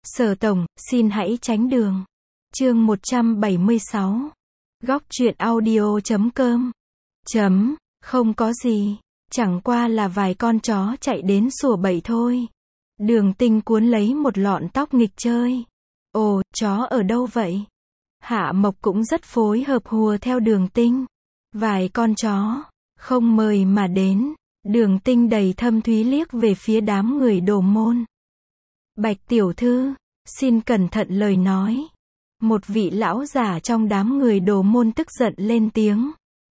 Sở tổng, xin hãy tránh đường. Chương 176. Góc truyện audio.com. Không có gì. Chẳng qua là vài con chó chạy đến sủa bậy thôi. Đường Tinh cuốn lấy một lọn tóc nghịch chơi. Ồ, chó ở đâu vậy? Hạ Mộc cũng rất phối hợp hùa theo Đường Tinh. Vài con chó, không mời mà đến. Đường Tinh đầy thâm thúy liếc về phía đám người Đồ môn. Bạch tiểu thư, xin cẩn thận lời nói. Một vị lão giả trong đám người Đồ môn tức giận lên tiếng.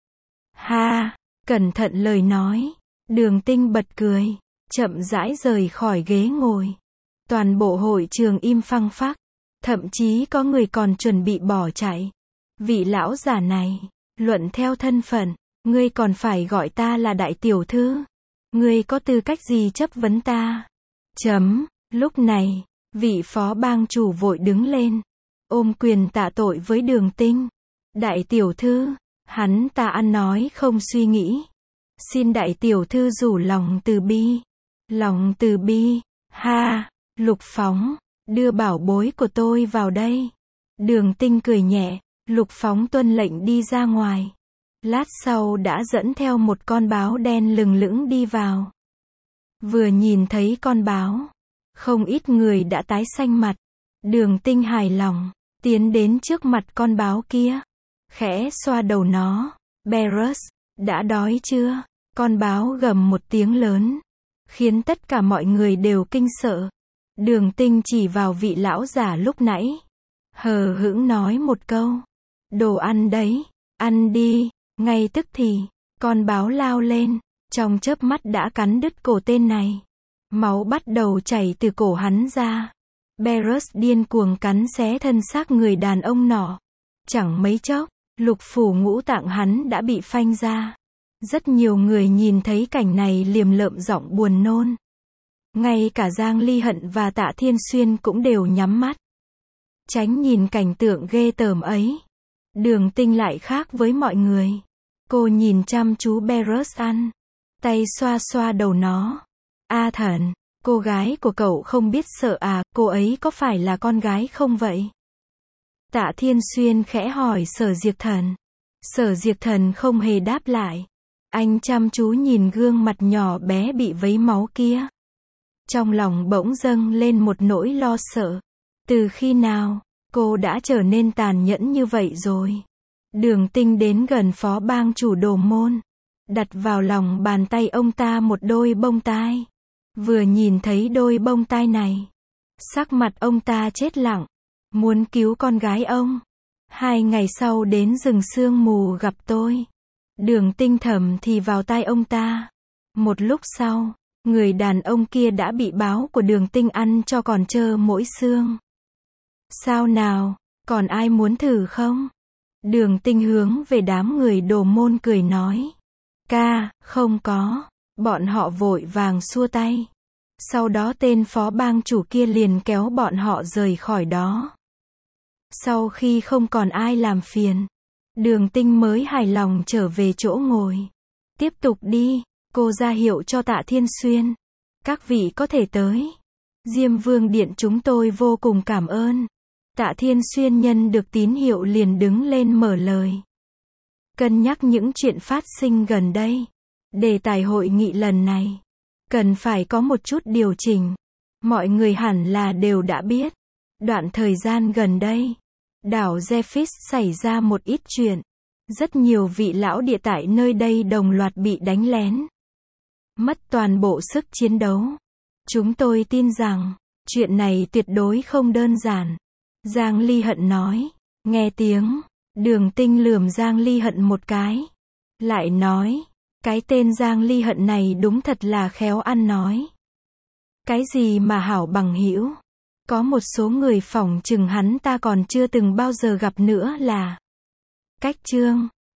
Ha, cẩn thận lời nói. Đường Tinh bật cười, chậm rãi rời khỏi ghế ngồi. Toàn bộ hội trường im phăng phắc, thậm chí có người còn chuẩn bị bỏ chạy. Vị lão giả này, luận theo thân phận, ngươi còn phải gọi ta là đại tiểu thư. Ngươi có tư cách gì chấp vấn ta? Lúc này, vị phó bang chủ vội đứng lên, ôm quyền tạ tội với Đường Tinh. Đại tiểu thư, hắn ta ăn nói không suy nghĩ. Xin đại tiểu thư rủ lòng từ bi. Lòng từ bi, ha, Lục Phóng, đưa bảo bối của tôi vào đây. Đường Tinh cười nhẹ, Lục Phóng tuân lệnh đi ra ngoài. Lát sau đã dẫn theo một con báo đen lừng lững đi vào. Vừa nhìn thấy con báo, không ít người đã tái xanh mặt. Đường Tinh hài lòng, tiến đến trước mặt con báo kia, khẽ xoa đầu nó. Beerus, đã đói chưa? Con báo gầm một tiếng lớn, khiến tất cả mọi người đều kinh sợ. Đường Tinh chỉ vào vị lão giả lúc nãy, hờ hững nói một câu. Đồ ăn đấy, ăn đi. Ngay tức thì, con báo lao lên, trong chớp mắt đã cắn đứt cổ tên này. Máu bắt đầu chảy từ cổ hắn ra. Beerus điên cuồng cắn xé thân xác người đàn ông nọ. Chẳng mấy chốc, lục phủ ngũ tạng hắn đã bị phanh ra. Rất nhiều người nhìn thấy cảnh này liềm lợm giọng buồn nôn. Ngay cả Giang Ly Hận và Tạ Thiên Xuyên cũng đều nhắm mắt, tránh nhìn cảnh tượng ghê tởm ấy. Đường Tinh lại khác với mọi người. Cô nhìn chăm chú Beerus ăn, tay xoa xoa đầu nó. A Thần, cô gái của cậu không biết sợ à, cô ấy có phải là con gái không vậy? Tạ Thiên Xuyên khẽ hỏi Sở Diệp Thần. Sở Diệp Thần không hề đáp lại. Anh chăm chú nhìn gương mặt nhỏ bé bị vấy máu kia. Trong lòng bỗng dâng lên một nỗi lo sợ. Từ khi nào, cô đã trở nên tàn nhẫn như vậy rồi? Đường Tinh đến gần phó bang chủ Đồ môn, đặt vào lòng bàn tay ông ta một đôi bông tai. Vừa nhìn thấy đôi bông tai này, sắc mặt ông ta chết lặng, muốn cứu con gái ông. 2 ngày sau đến rừng sương mù gặp tôi. Đường Tinh thầm thì vào tai ông ta. Một lúc sau, người đàn ông kia đã bị báo của Đường Tinh ăn cho còn trơ mỗi xương. Sao nào, còn ai muốn thử không? Đường Tinh hướng về đám người Đồ môn cười nói. Không có. Bọn họ vội vàng xua tay. Sau đó tên phó bang chủ kia liền kéo bọn họ rời khỏi đó. Sau khi không còn ai làm phiền, Đường Tinh mới hài lòng trở về chỗ ngồi. Tiếp tục đi, cô ra hiệu cho Tạ Thiên Xuyên. Các vị có thể tới. Diêm Vương Điện chúng tôi vô cùng cảm ơn. Tạ Thiên Xuyên nhân được tín hiệu liền đứng lên mở lời. Cân nhắc những chuyện phát sinh gần đây, đề tài hội nghị lần này cần phải có một chút điều chỉnh. Mọi người hẳn là đều đã biết, đoạn thời gian gần đây, đảo Zephyrus xảy ra một ít chuyện. Rất nhiều vị lão địa tại nơi đây đồng loạt bị đánh lén, mất toàn bộ sức chiến đấu. Chúng tôi tin rằng, chuyện này tuyệt đối không đơn giản. Giang Ly Hận nói. Nghe tiếng, Đường Tinh lườm Giang Ly Hận một cái. Lại nói, cái tên Giang Ly Hận này đúng thật là khéo ăn nói. Cái gì mà hảo bằng hữu? Có một số người phỏng chừng hắn ta còn chưa từng bao giờ gặp nữa là. Cách chương